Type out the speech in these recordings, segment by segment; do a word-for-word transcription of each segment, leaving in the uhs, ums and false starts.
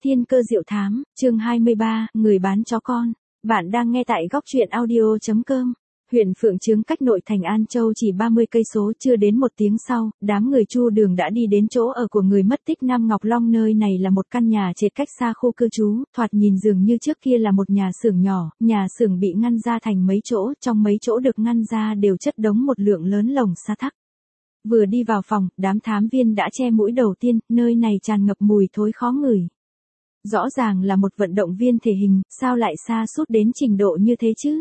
Thiên cơ diệu thám, chương hai mươi ba, người bán chó con. Bạn đang nghe tại góc truyện audio chấm com. Huyện Phượng Chương cách nội thành An Châu chỉ ba mươi cây số, chưa đến một tiếng sau, đám người Chu Đường đã đi đến chỗ ở của người mất tích Nam Ngọc Long. Nơi này là một căn nhà trệt cách xa khu cư trú, thoạt nhìn dường như trước kia là một nhà xưởng nhỏ, nhà xưởng bị ngăn ra thành mấy chỗ, trong mấy chỗ được ngăn ra đều chất đống một lượng lớn lồng sa thắc. Vừa đi vào phòng, đám thám viên đã che mũi đầu tiên, nơi này tràn ngập mùi thối khó ngửi. Rõ ràng là một vận động viên thể hình, sao lại sa sút đến trình độ như thế chứ?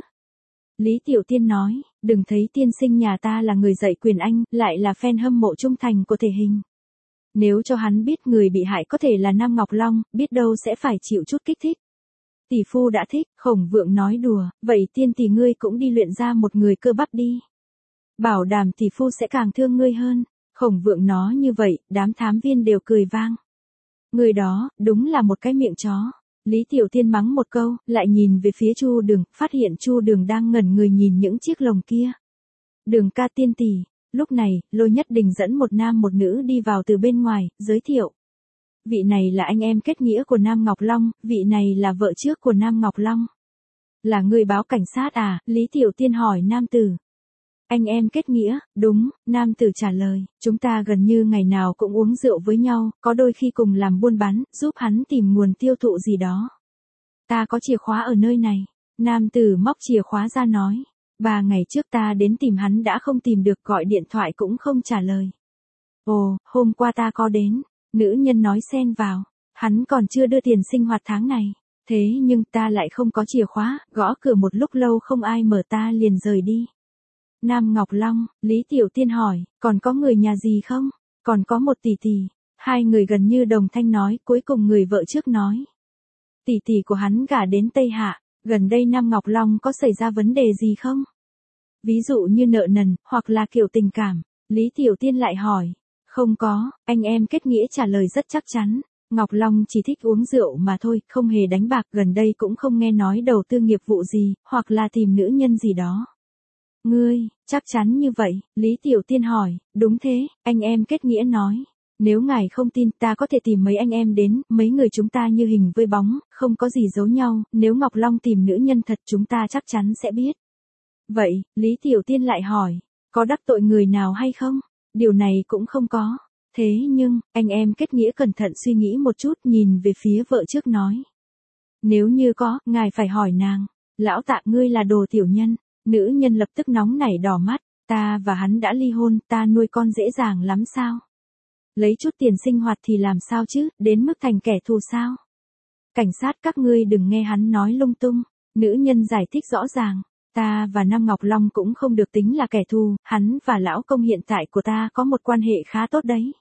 Lý Tiểu Tiên nói, đừng thấy tiên sinh nhà ta là người dạy quyền Anh, lại là fan hâm mộ trung thành của thể hình. Nếu cho hắn biết người bị hại có thể là Nam Ngọc Long, biết đâu sẽ phải chịu chút kích thích. Tỷ phu đã thích, Khổng Vượng nói đùa, vậy tiên tỷ ngươi cũng đi luyện ra một người cơ bắp đi. Bảo đảm tỷ phu sẽ càng thương ngươi hơn. Khổng Vượng nói như vậy, đám thám viên đều cười vang. Người đó, đúng là một cái miệng chó. Lý Tiểu Tiên mắng một câu, lại nhìn về phía Chu Đường, phát hiện Chu Đường đang ngẩn người nhìn những chiếc lồng kia. Đường ca tiên tỷ. Lúc này, Lôi Nhất Đình dẫn một nam một nữ đi vào từ bên ngoài, giới thiệu. Vị này là anh em kết nghĩa của Nam Ngọc Long, vị này là vợ trước của Nam Ngọc Long. Là người báo cảnh sát à? Lý Tiểu Tiên hỏi nam tử. Anh em kết nghĩa, đúng, nam tử trả lời, chúng ta gần như ngày nào cũng uống rượu với nhau, có đôi khi cùng làm buôn bán, giúp hắn tìm nguồn tiêu thụ gì đó. Ta có chìa khóa ở nơi này, nam tử móc chìa khóa ra nói, ba ngày trước ta đến tìm hắn đã không tìm được, gọi điện thoại cũng không trả lời. Ồ, hôm qua ta có đến, nữ nhân nói xen vào, hắn còn chưa đưa tiền sinh hoạt tháng này, thế nhưng ta lại không có chìa khóa, gõ cửa một lúc lâu không ai mở ta liền rời đi. Nam Ngọc Long, Lý Tiểu Tiên hỏi, còn có người nhà gì không? Còn có một tỷ tỷ. Hai người gần như đồng thanh nói, cuối cùng người vợ trước nói. Tỷ tỷ của hắn gả đến Tây Hạ, gần đây Nam Ngọc Long có xảy ra vấn đề gì không? Ví dụ như nợ nần, hoặc là kiểu tình cảm. Lý Tiểu Tiên lại hỏi. Không có, anh em kết nghĩa trả lời rất chắc chắn. Ngọc Long chỉ thích uống rượu mà thôi, không hề đánh bạc, gần đây cũng không nghe nói đầu tư nghiệp vụ gì, hoặc là tìm nữ nhân gì đó. Ngươi, chắc chắn như vậy, Lý Tiểu Tiên hỏi, đúng thế, anh em kết nghĩa nói. Nếu ngài không tin ta có thể tìm mấy anh em đến, mấy người chúng ta như hình với bóng, không có gì giấu nhau, nếu Ngọc Long tìm nữ nhân thật chúng ta chắc chắn sẽ biết. Vậy, Lý Tiểu Tiên lại hỏi, có đắc tội người nào hay không? Điều này cũng không có. Thế nhưng, anh em kết nghĩa cẩn thận suy nghĩ một chút, nhìn về phía vợ trước nói. Nếu như có, ngài phải hỏi nàng, lão Tạ ngươi là đồ tiểu nhân. Nữ nhân lập tức nóng nảy đỏ mắt, ta và hắn đã ly hôn, ta nuôi con dễ dàng lắm sao? Lấy chút tiền sinh hoạt thì làm sao chứ, đến mức thành kẻ thù sao? Cảnh sát các ngươi đừng nghe hắn nói lung tung, nữ nhân giải thích rõ ràng, ta và Nam Ngọc Long cũng không được tính là kẻ thù, hắn và lão công hiện tại của ta có một quan hệ khá tốt đấy.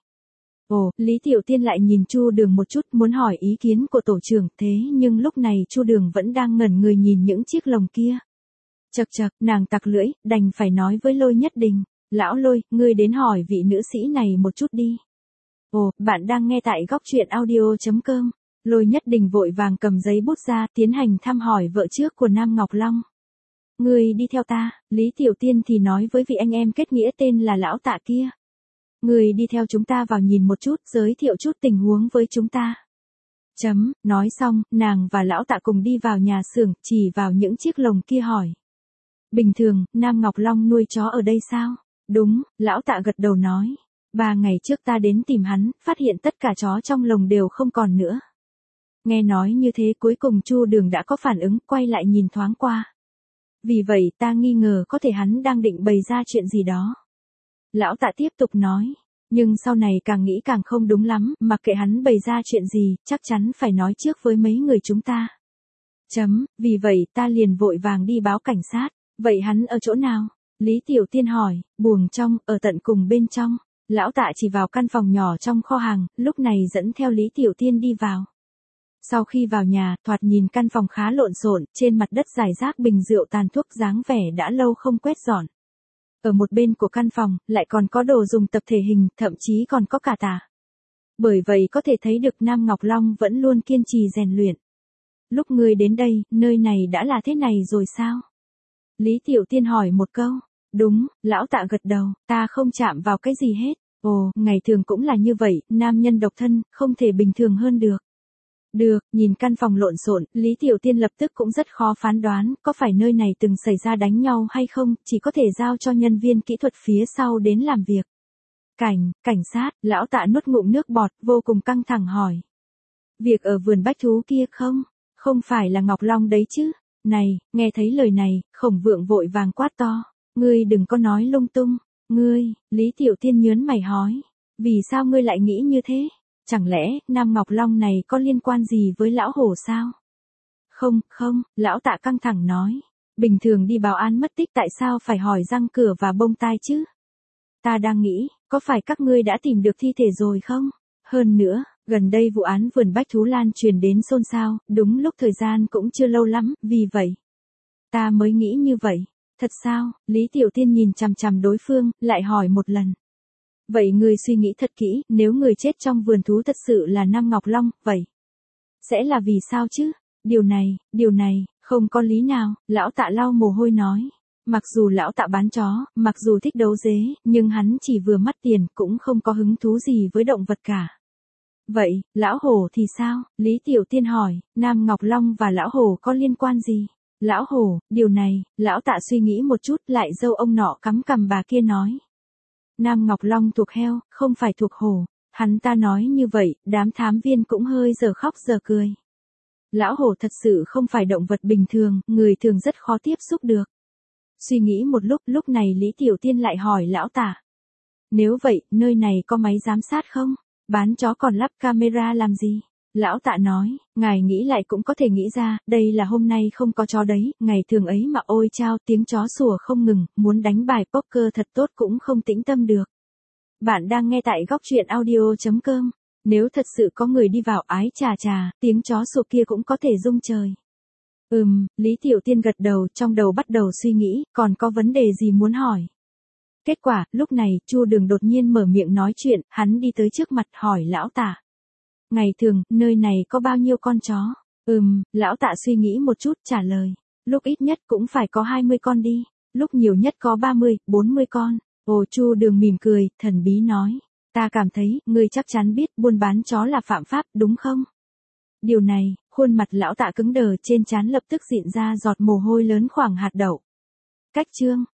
Ồ, Lý Tiểu Tiên lại nhìn Chu Đường một chút muốn hỏi ý kiến của tổ trưởng, thế nhưng lúc này Chu Đường vẫn đang ngẩn người nhìn những chiếc lồng kia. Chậc chậc, nàng tặc lưỡi, đành phải nói với Lôi Nhất Đình, lão Lôi, ngươi đến hỏi vị nữ sĩ này một chút đi. Ồ, bạn đang nghe tại góc truyện audio chấm com. Lôi Nhất Đình vội vàng cầm giấy bút ra, tiến hành thăm hỏi vợ trước của Nam Ngọc Long. Ngươi đi theo ta, Lý Tiểu Tiên thì nói với vị anh em kết nghĩa tên là lão Tạ kia. Ngươi đi theo chúng ta vào nhìn một chút, giới thiệu chút tình huống với chúng ta. Chấm, nói xong, nàng và lão Tạ cùng đi vào nhà xưởng, chỉ vào những chiếc lồng kia hỏi. Bình thường, Nam Ngọc Long nuôi chó ở đây sao? Đúng, lão Tạ gật đầu nói. Ba ngày trước ta đến tìm hắn, phát hiện tất cả chó trong lồng đều không còn nữa. Nghe nói như thế cuối cùng Chu Đường đã có phản ứng, quay lại nhìn thoáng qua. Vì vậy ta nghi ngờ có thể hắn đang định bày ra chuyện gì đó. Lão Tạ tiếp tục nói. Nhưng sau này càng nghĩ càng không đúng lắm, mặc kệ hắn bày ra chuyện gì, chắc chắn phải nói trước với mấy người chúng ta. Chấm, vì vậy ta liền vội vàng đi báo cảnh sát. Vậy hắn ở chỗ nào? Lý Tiểu Tiên hỏi, buồng trong, ở tận cùng bên trong. Lão Tạ chỉ vào căn phòng nhỏ trong kho hàng, lúc này dẫn theo Lý Tiểu Tiên đi vào. Sau khi vào nhà, thoạt nhìn căn phòng khá lộn xộn, trên mặt đất rải rác bình rượu tàn thuốc dáng vẻ đã lâu không quét dọn. Ở một bên của căn phòng, lại còn có đồ dùng tập thể hình, thậm chí còn có cả tà. Bởi vậy có thể thấy được Nam Ngọc Long vẫn luôn kiên trì rèn luyện. Lúc ngươi đến đây, nơi này đã là thế này rồi sao? Lý Tiểu Tiên hỏi một câu. Đúng, lão Tạ gật đầu, ta không chạm vào cái gì hết. Ồ, ngày thường cũng là như vậy, nam nhân độc thân, không thể bình thường hơn được. Được, nhìn căn phòng lộn xộn, Lý Tiểu Tiên lập tức cũng rất khó phán đoán, có phải nơi này từng xảy ra đánh nhau hay không, chỉ có thể giao cho nhân viên kỹ thuật phía sau đến làm việc. Cảnh, cảnh sát, lão Tạ nuốt ngụm nước bọt, vô cùng căng thẳng hỏi. Việc ở vườn bách thú kia không? Không phải là Ngọc Long đấy chứ? Này, nghe thấy lời này, Khổng Vượng vội vàng quát to. Ngươi đừng có nói lung tung. Ngươi, Lý Tiểu Tiên nhớn mày hỏi. Vì sao ngươi lại nghĩ như thế? Chẳng lẽ, Nam Ngọc Long này có liên quan gì với lão hổ sao? Không, không, lão Tạ căng thẳng nói. Bình thường đi báo án mất tích tại sao phải hỏi răng cửa và bông tai chứ? Ta đang nghĩ, có phải các ngươi đã tìm được thi thể rồi không? Hơn nữa, gần đây vụ án vườn bách thú lan truyền đến xôn xao, đúng lúc thời gian cũng chưa lâu lắm, vì vậy. Ta mới nghĩ như vậy. Thật sao? Lý Tiểu Tiên nhìn chằm chằm đối phương, lại hỏi một lần. Vậy ngươi suy nghĩ thật kỹ, nếu người chết trong vườn thú thật sự là Nam Ngọc Long, vậy sẽ là vì sao chứ? Điều này, điều này, không có lý nào, lão Tạ lau mồ hôi nói. Mặc dù lão Tạ bán chó, mặc dù thích đấu dế, nhưng hắn chỉ vừa mắt tiền, cũng không có hứng thú gì với động vật cả. Vậy, lão hổ thì sao? Lý Tiểu Tiên hỏi, Nam Ngọc Long và lão hổ có liên quan gì? Lão hổ, điều này, lão Tạ suy nghĩ một chút, lại dâu ông nọ cắm cằm bà kia nói. Nam Ngọc Long thuộc heo, không phải thuộc hổ. Hắn ta nói như vậy, đám thám viên cũng hơi giờ khóc giờ cười. Lão hổ thật sự không phải động vật bình thường, người thường rất khó tiếp xúc được. Suy nghĩ một lúc, lúc này Lý Tiểu Tiên lại hỏi lão Tạ. Nếu vậy, nơi này có máy giám sát không? Bán chó còn lắp camera làm gì? Lão Tạ nói, ngài nghĩ lại cũng có thể nghĩ ra, đây là hôm nay không có chó đấy, ngày thường ấy mà ôi chao tiếng chó sủa không ngừng, muốn đánh bài poker thật tốt cũng không tĩnh tâm được. Bạn đang nghe tại góc truyện audio chấm com. Nếu thật sự có người đi vào ái chà chà, tiếng chó sủa kia cũng có thể rung trời. Ừm, Lý Tiểu Tiên gật đầu, trong đầu bắt đầu suy nghĩ, còn có vấn đề gì muốn hỏi. Kết quả, lúc này, Chu Đường đột nhiên mở miệng nói chuyện, hắn đi tới trước mặt hỏi lão Tạ. Ngày thường, nơi này có bao nhiêu con chó? Ừm, lão Tạ suy nghĩ một chút, trả lời. Lúc ít nhất cũng phải có hai mươi con đi, lúc nhiều nhất có ba mươi, bốn mươi con. Ồ, Chu Đường mỉm cười, thần bí nói. Ta cảm thấy, ngươi chắc chắn biết buôn bán chó là phạm pháp, đúng không? Điều này, khuôn mặt lão Tạ cứng đờ, trên trán lập tức diện ra giọt mồ hôi lớn khoảng hạt đậu. Cách chương,